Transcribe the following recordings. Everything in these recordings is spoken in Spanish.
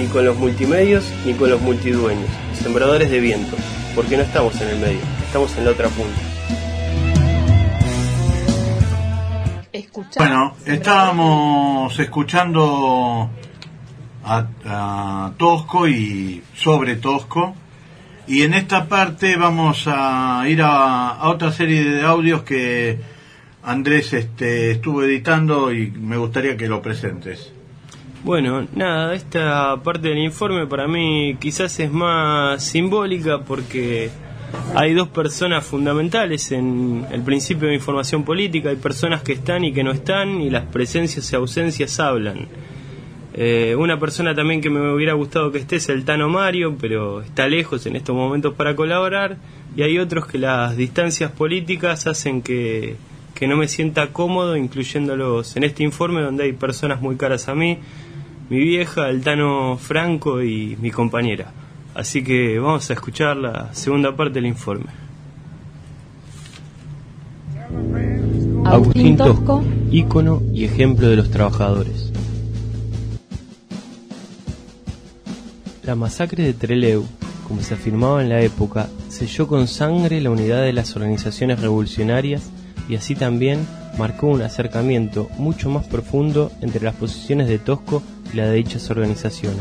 ni con los multimedios, ni con los multidueños, sembradores de viento, porque no estamos en el medio, estamos en la otra punta. Bueno, estábamos escuchando a Tosco y sobre Tosco, y en esta parte vamos a ir a otra serie de audios que Andrés estuvo editando y me gustaría que lo presentes. Bueno, nada, esta parte del informe para mí quizás es más simbólica porque hay dos personas fundamentales en el principio de información política. Hay personas que están y que no están, y las presencias y ausencias hablan. Una persona también que me hubiera gustado que esté es el Tano Mario, pero está lejos en estos momentos para colaborar, y hay otros que las distancias políticas hacen que no me sienta cómodo incluyéndolos en este informe, donde hay personas muy caras a mí, mi vieja, el Tano Franco y mi compañera. Así que vamos a escuchar la segunda parte del informe. Agustín Tosco, ícono y ejemplo de los trabajadores. La masacre de Trelew, como se afirmaba en la época, selló con sangre la unidad de las organizaciones revolucionarias y así también marcó un acercamiento mucho más profundo entre las posiciones de Tosco y la de dichas organizaciones.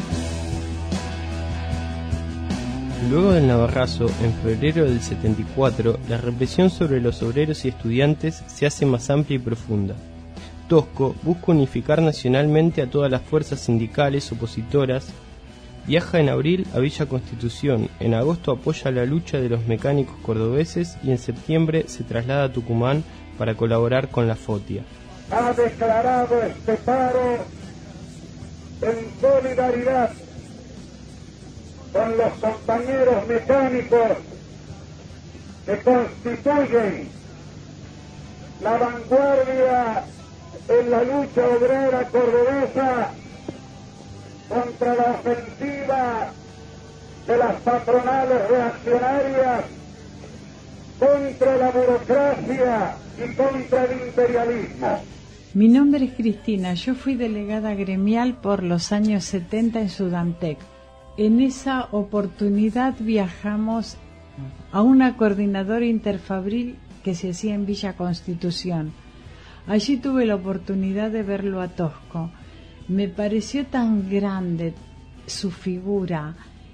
Luego del Navarrazo, en febrero del 74, la represión sobre los obreros y estudiantes se hace más amplia y profunda. Tosco busca unificar nacionalmente a todas las fuerzas sindicales opositoras. Viaja en abril a Villa Constitución, en agosto apoya la lucha de los mecánicos cordobeses y en septiembre se traslada a Tucumán para colaborar con la FOTIA. Ha declarado este paro en solidaridad con los compañeros mecánicos que constituyen la vanguardia en la lucha obrera cordobesa contra la ofensiva de las patronales reaccionarias, contra la burocracia y contra el imperialismo. Mi nombre es Cristina, yo fui delegada gremial por los años 70 en Sudantec. En esa oportunidad viajamos a una coordinadora interfabril que se hacía en Villa Constitución. Allí tuve la oportunidad de verlo a Tosco. Me pareció tan grande su figura,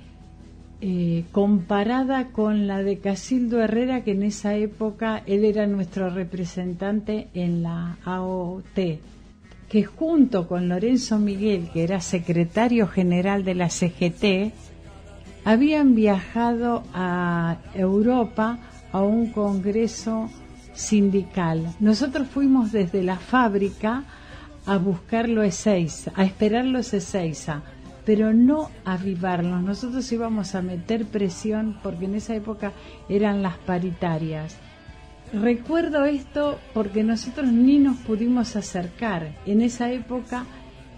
comparada con la de Casildo Herrera, que en esa época él era nuestro representante en la AOT, que junto con Lorenzo Miguel, que era secretario general de la CGT, habían viajado a Europa a un congreso sindical. Nosotros fuimos desde la fábrica a buscarlo a Ezeiza, a esperarlos a Ezeiza, pero no a avivarlos. Nosotros íbamos a meter presión porque en esa época eran las paritarias. Recuerdo esto porque nosotros ni nos pudimos acercar. En esa época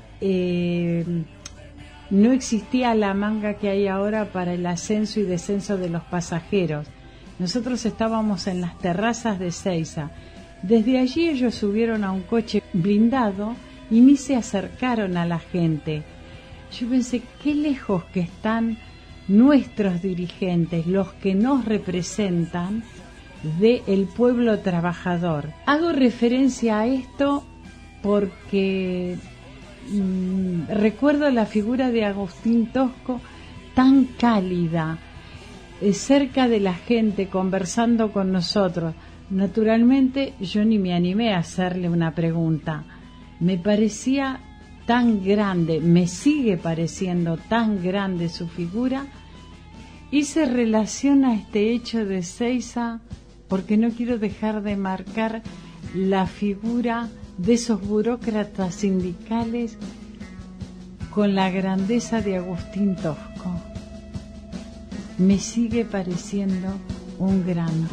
no existía la manga que hay ahora para el ascenso y descenso de los pasajeros. Nosotros estábamos en las terrazas de Ezeiza. Desde allí ellos subieron a un coche blindado y ni se acercaron a la gente. Yo pensé, qué lejos que están nuestros dirigentes, los que nos representan, del pueblo trabajador. Hago referencia a esto porque recuerdo la figura de Agustín Tosco tan cálida, cerca de la gente, conversando con nosotros. Naturalmente yo ni me animé a hacerle una pregunta. Me parecía tan grande, me sigue pareciendo tan grande su figura, y se relaciona este hecho de Ezeiza porque no quiero dejar de marcar la figura de esos burócratas sindicales con la grandeza de Agustín Tosco. Me sigue pareciendo un grande.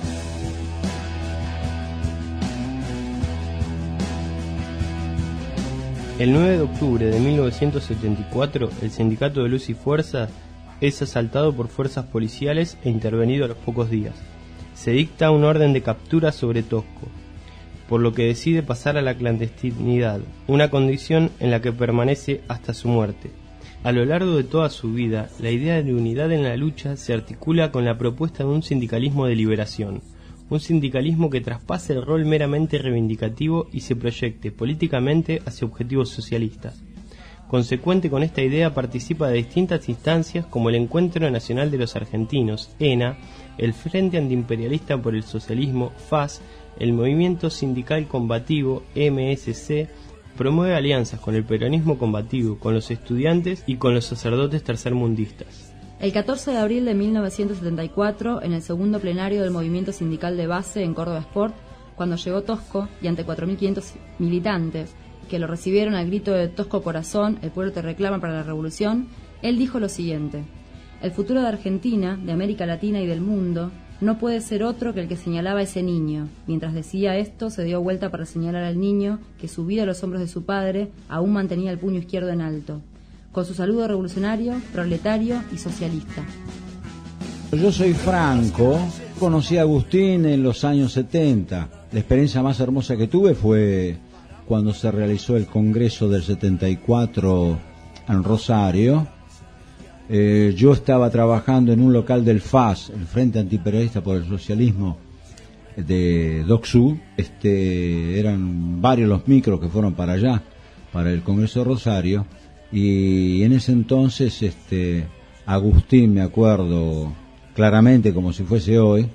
El 9 de octubre de 1974, el sindicato de Luz y Fuerza es asaltado por fuerzas policiales e intervenido a los pocos días. Se dicta un orden de captura sobre Tosco, por lo que decide pasar a la clandestinidad, una condición en la que permanece hasta su muerte. A lo largo de toda su vida, la idea de unidad en la lucha se articula con la propuesta de un sindicalismo de liberación, un sindicalismo que traspase el rol meramente reivindicativo y se proyecte políticamente hacia objetivos socialistas. Consecuente con esta idea, participa de distintas instancias como el Encuentro Nacional de los Argentinos, ENA, el Frente Antiimperialista por el Socialismo, FAS, el Movimiento Sindical Combativo, MSC, promueve alianzas con el peronismo combativo, con los estudiantes y con los sacerdotes tercermundistas. El 14 de abril de 1974, en el segundo plenario del Movimiento Sindical de Base en Córdoba Sport, cuando llegó Tosco y ante 4.500 militantes que lo recibieron al grito de Tosco Corazón, el pueblo te reclama para la revolución, él dijo lo siguiente: el futuro de Argentina, de América Latina y del mundo, no puede ser otro que el que señalaba ese niño. Mientras decía esto, se dio vuelta para señalar al niño, que subido a los hombros de su padre, aún mantenía el puño izquierdo en alto, con su saludo revolucionario, proletario y socialista. Yo soy Franco, conocí a Agustín en los años 70. La experiencia más hermosa que tuve fue cuando se realizó el Congreso del 74 en Rosario. Yo estaba trabajando en un local del FAS, el Frente Antiimperialista por el Socialismo de Docsú. Eran varios los micros que fueron para allá, para el Congreso de Rosario, y en ese entonces Agustín, me acuerdo claramente como si fuese hoy,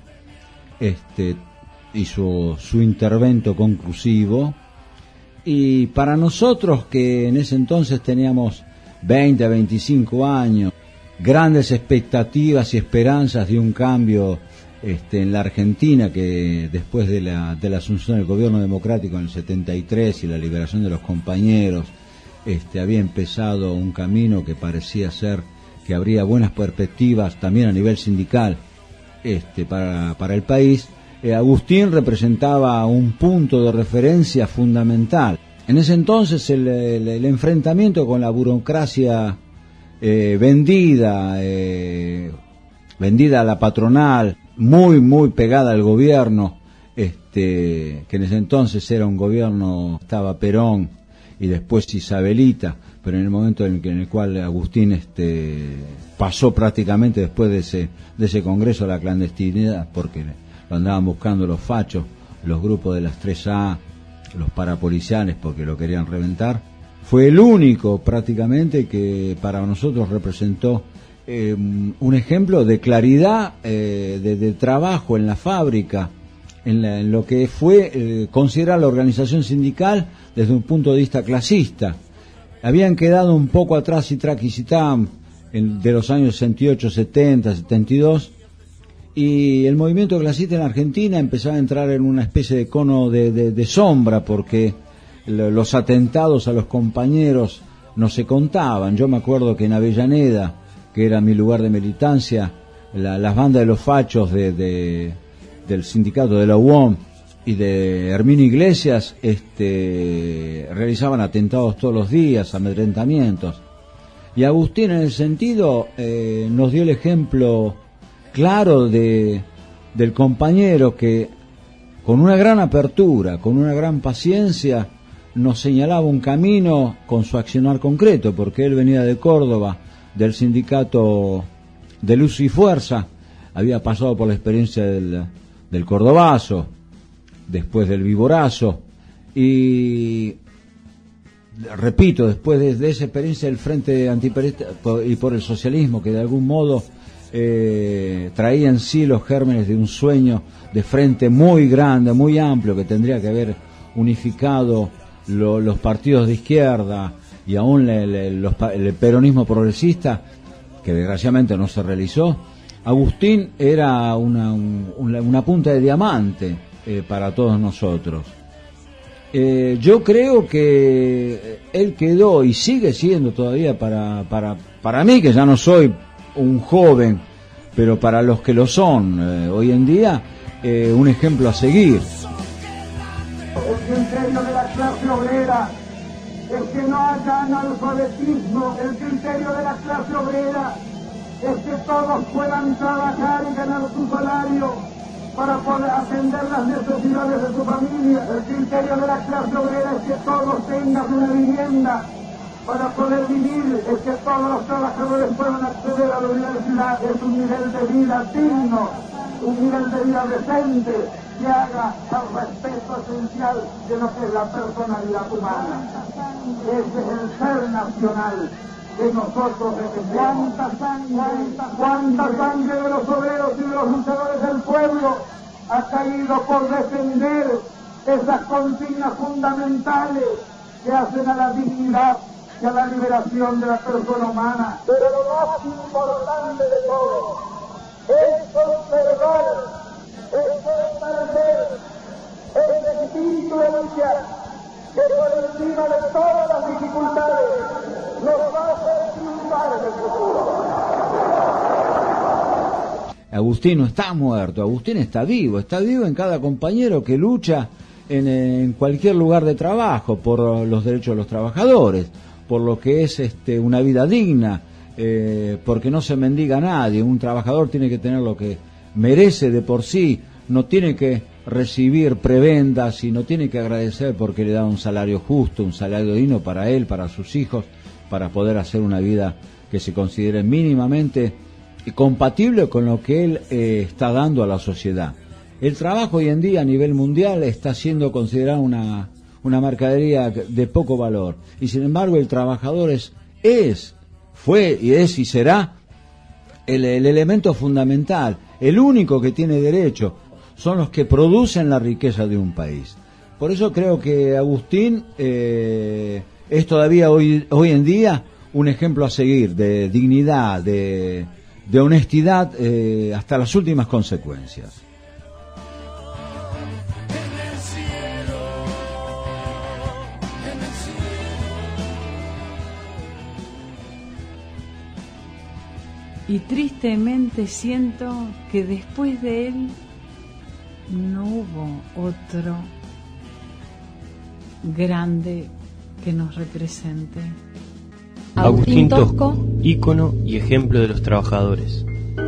hizo su intervento conclusivo, y para nosotros que en ese entonces teníamos 20 a 25 años, grandes expectativas y esperanzas de un cambio en la Argentina, que después de la asunción del gobierno democrático en el 73 y la liberación de los compañeros, había empezado un camino que parecía ser que habría buenas perspectivas también a nivel sindical para el país. Agustín representaba un punto de referencia fundamental. En ese entonces el enfrentamiento con la burocracia vendida a la patronal, muy pegada al gobierno, que en ese entonces era un gobierno, estaba Perón y después Isabelita, pero en el momento en el cual Agustín pasó prácticamente después de ese congreso a la clandestinidad, porque lo andaban buscando los fachos, los grupos de las 3A, los parapoliciales, porque lo querían reventar. Fue el único prácticamente que para nosotros representó un ejemplo de claridad, de trabajo en la fábrica, en lo que fue considerar la organización sindical desde un punto de vista clasista. Habían quedado un poco atrás Itrac y Citam de los años 68, 70, 72, y el movimiento clasista en Argentina empezaba a entrar en una especie de cono de sombra, porque los atentados a los compañeros no se contaban. Yo me acuerdo que en Avellaneda, que era mi lugar de militancia, las bandas de los fachos del sindicato de la UOM y de Herminio Iglesias realizaban atentados todos los días, amedrentamientos. Y Agustín, en ese sentido, nos dio el ejemplo claro del compañero que, con una gran apertura, con una gran paciencia, nos señalaba un camino con su accionar concreto, porque él venía de Córdoba, del sindicato de Luz y Fuerza, había pasado por la experiencia del Cordobazo, después del Viborazo, y repito, después de esa experiencia del Frente Antiimperialista y por el Socialismo, que de algún modo traía en sí los gérmenes de un sueño de frente muy grande, muy amplio, que tendría que haber unificado los partidos de izquierda y aún el peronismo progresista, que desgraciadamente no se realizó. Agustín era una punta de diamante para todos nosotros. Yo creo que él quedó y sigue siendo todavía para mí, que ya no soy un joven, pero para los que lo son hoy en día, un ejemplo a seguir. El criterio de la clase obrera es que no haya analfabetismo. El criterio de la clase obrera es que todos puedan trabajar y ganar su salario para poder atender las necesidades de su familia. El criterio de la clase obrera es que todos tengan una vivienda para poder vivir es que todos los trabajadores puedan acceder a la universidad. Es un nivel de vida digno, un nivel de vida decente que haga al respeto esencial de lo que es la personalidad humana. Ese es el ser nacional que nosotros representamos. ¿Cuánta sangre de los obreros y de los luchadores del pueblo ha caído por defender esas consignas fundamentales que hacen a la dignidad y a la liberación de la persona humana? Pero lo más importante de todo es conservar ese parecer, ese espíritu de lucha que por encima de todas las dificultades nos va a hacer triunfar en el futuro. Agustín no está muerto, Agustín está vivo en cada compañero que lucha en cualquier lugar de trabajo por los derechos de los trabajadores, por lo que es una vida digna, porque no se mendiga a nadie. Un trabajador tiene que tener lo que merece de por sí, no tiene que recibir prebendas y no tiene que agradecer porque le da un salario justo, un salario digno para él, para sus hijos, para poder hacer una vida que se considere mínimamente compatible con lo que él está dando a la sociedad. El trabajo hoy en día a nivel mundial está siendo considerado una mercadería de poco valor, y sin embargo el trabajador fue y será el elemento fundamental, el único que tiene derecho. Son los que producen la riqueza de un país. Por eso creo que Agustín es todavía hoy en día un ejemplo a seguir de dignidad, de honestidad hasta las últimas consecuencias. Y tristemente siento que después de él no hubo otro grande que nos represente. Agustín Tosco, ícono y ejemplo de los trabajadores.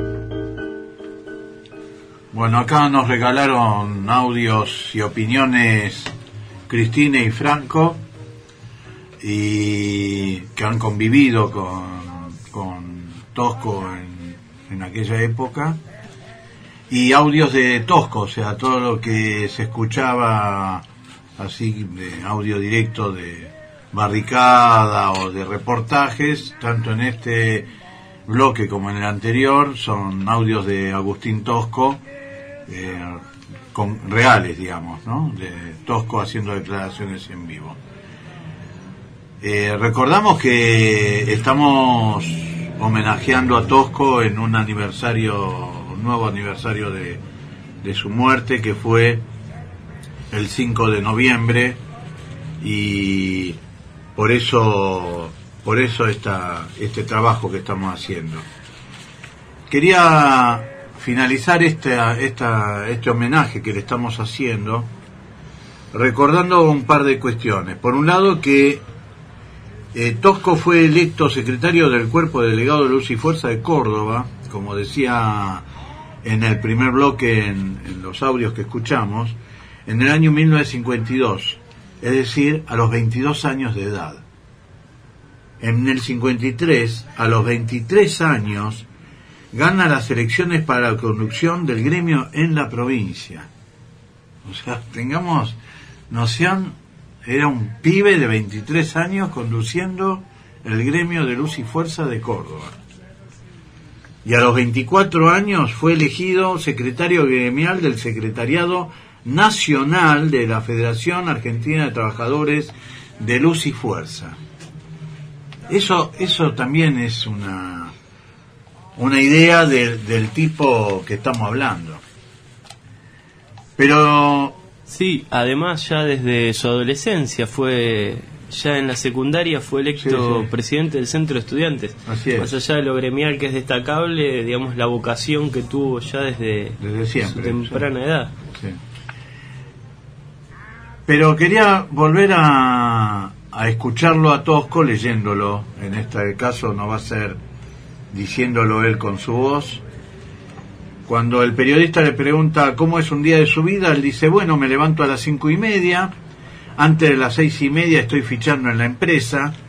Bueno, acá nos regalaron audios y opiniones Cristina y Franco, y que han convivido con Tosco en aquella época, y audios de Tosco, o sea, todo lo que se escuchaba así de audio directo de barricada o de reportajes, tanto en este bloque como en el anterior, son audios de Agustín Tosco, reales, digamos, ¿no? De Tosco haciendo declaraciones en vivo. Recordamos que estamos homenajeando a Tosco en un nuevo aniversario de su muerte, que fue el 5 de noviembre, y por eso este trabajo que estamos haciendo. Quería finalizar este homenaje que le estamos haciendo recordando un par de cuestiones. Por un lado, que Tosco fue electo secretario del Cuerpo de Delegado de Luz y Fuerza de Córdoba, como decía en el primer bloque en los audios que escuchamos, en el año 1952, es decir, a los 22 años de edad. En el 53, a los 23 años, gana las elecciones para la conducción del gremio en la provincia. O sea, tengamos noción, era un pibe de 23 años conduciendo el gremio de Luz y Fuerza de Córdoba. Y a los 24 años fue elegido secretario gremial del Secretariado Nacional de la Federación Argentina de Trabajadores de Luz y Fuerza. Eso también es una idea del tipo que estamos hablando. Pero sí, además ya desde su adolescencia ya en la secundaria fue electo presidente del Centro de Estudiantes. Así es. Más allá de lo gremial, que es destacable, digamos, la vocación que tuvo ya desde siempre, su temprana edad. Sí. Pero quería volver a escucharlo a Tosco leyéndolo. En este caso no va a ser diciéndolo él con su voz. Cuando el periodista le pregunta cómo es un día de su vida, él dice: bueno, me levanto a las 5:30, antes de las 6:30 estoy fichando en la empresa,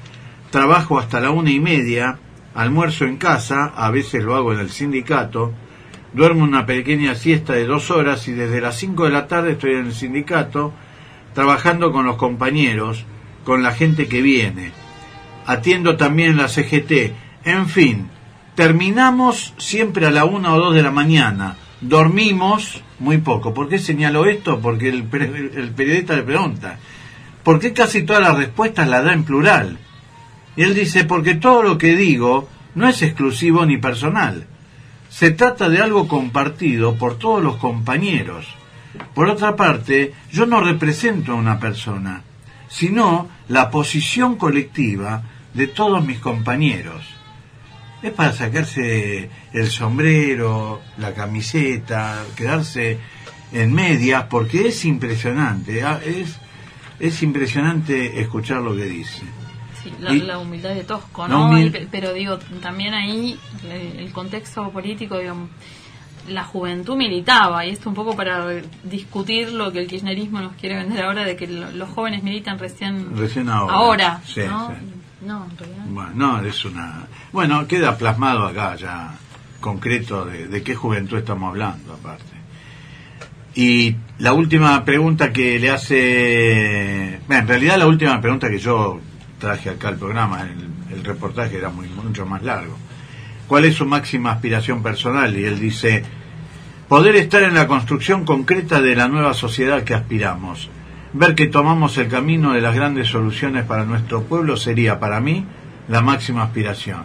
trabajo hasta la 1:30, almuerzo en casa, a veces lo hago en el sindicato, duermo una pequeña siesta de 2 horas y desde las 5 de la tarde estoy en el sindicato trabajando con los compañeros, con la gente que viene. Atiendo también la CGT. En fin, terminamos siempre a la 1 o 2 de la mañana. Dormimos muy poco. ¿Por qué señalo esto? Porque el periodista le pregunta, ¿por qué casi todas las respuestas las da en plural? Y él dice, porque todo lo que digo no es exclusivo ni personal. Se trata de algo compartido por todos los compañeros. Por otra parte, yo no represento a una persona, sino la posición colectiva de todos mis compañeros. Es para sacarse el sombrero, la camiseta, quedarse en medias, porque es impresionante, es impresionante escuchar lo que dice. Sí, la humildad de Tosco, ¿no? Pero digo, también ahí el contexto político, digamos, la juventud militaba, y esto un poco para discutir lo que el kirchnerismo nos quiere vender ahora, de que los jóvenes militan recién ahora, sí, ¿no? Sí. No, en realidad. Bueno, no, es una... Bueno, queda plasmado acá ya, concreto, de qué juventud estamos hablando, aparte. Y la última pregunta que le hace... Bueno, en realidad la última pregunta que yo traje acá al programa, el reportaje era mucho más largo. ¿Cuál es su máxima aspiración personal? Y él dice, poder estar en la construcción concreta de la nueva sociedad que aspiramos. Ver que tomamos el camino de las grandes soluciones para nuestro pueblo sería, para mí, la máxima aspiración.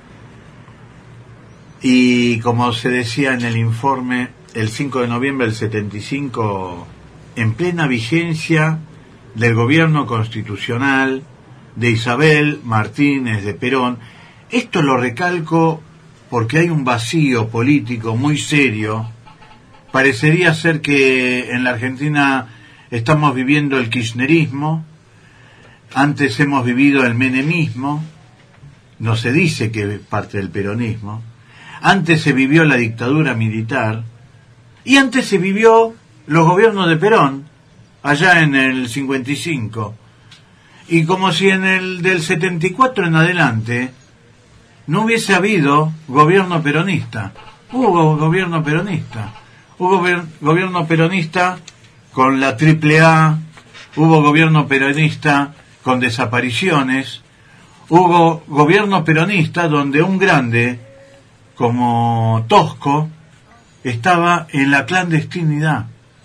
Y como se decía en el informe, el 5 de noviembre del 75, en plena vigencia del gobierno constitucional de Isabel Martínez de Perón, esto lo recalco porque hay un vacío político muy serio. Parecería ser que en la Argentina estamos viviendo el kirchnerismo, antes hemos vivido el menemismo, no se dice que es parte del peronismo, antes se vivió la dictadura militar, y antes se vivió los gobiernos de Perón, allá en el 55, y como si en el del 74 en adelante no hubiese habido gobierno peronista. Hubo gobierno peronista. Hubo gobierno peronista con la AAA, hubo gobierno peronista con desapariciones, hubo gobierno peronista donde un grande como Tosco estaba en la clandestinidad.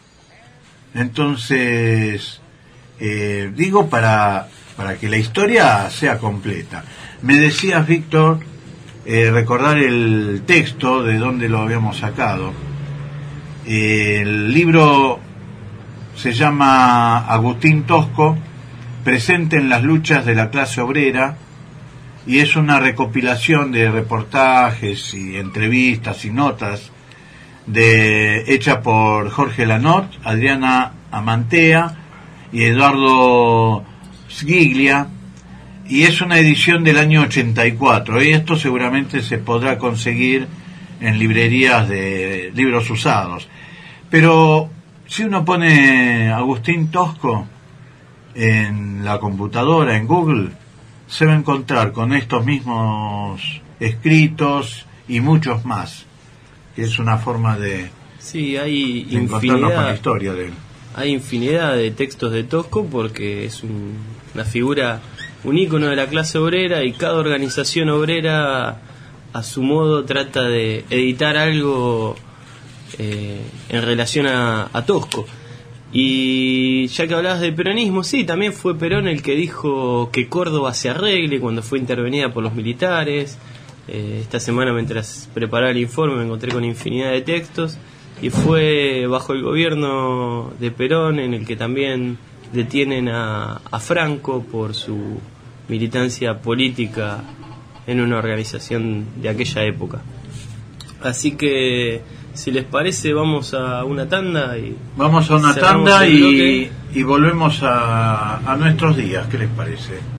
Entonces, digo para que la historia sea completa. Me decías, Víctor, recordar el texto de dónde lo habíamos sacado. El libro se llama Agustín Tosco, presente en las luchas de la clase obrera, y es una recopilación de reportajes y entrevistas y notas hecha por Jorge Lanot, Adriana Amantea y Eduardo Sgiglia, y es una edición del año 84, y esto seguramente se podrá conseguir en librerías de libros usados. Pero si uno pone Agustín Tosco en la computadora, en Google, se va a encontrar con estos mismos escritos y muchos más, que es una forma de, sí, hay de encontrarnos con la historia de él. Hay infinidad de textos de Tosco porque es una figura, un ícono de la clase obrera, y cada organización obrera a su modo trata de editar algo en relación a Tosco. Y ya que hablabas del peronismo, sí, también fue Perón el que dijo que Córdoba se arregle cuando fue intervenida por los militares. Esta semana, mientras preparaba el informe, me encontré con infinidad de textos, y fue bajo el gobierno de Perón en el que también detienen a Franco por su militancia política en una organización de aquella época. Así que, si les parece, vamos a una tanda y volvemos a nuestros días. ¿Qué les parece?